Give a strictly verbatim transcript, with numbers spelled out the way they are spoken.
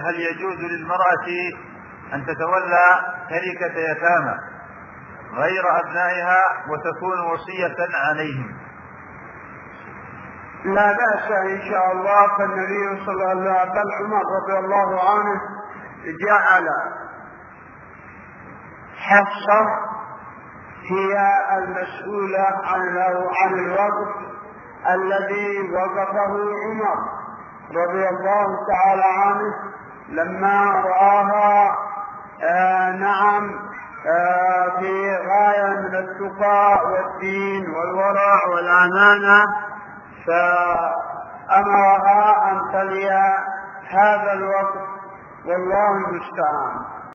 هل يجوز للمرأة أن تتولى تركة يتامى غير أبنائها وتكون وصية عليهم؟ لا بأس إن شاء الله. فالنبي صلى الله عليه وسلم عمر رضي الله عنه جعل حفصة هي المسؤولة عن الوقف الذي وقفه عمر رضي الله تعالى عنه لما رآها آه نعم آه في غاية من التقى والدين والورع والأمانة، فأمرها أن تلي هذا الوقف، والله المستعان.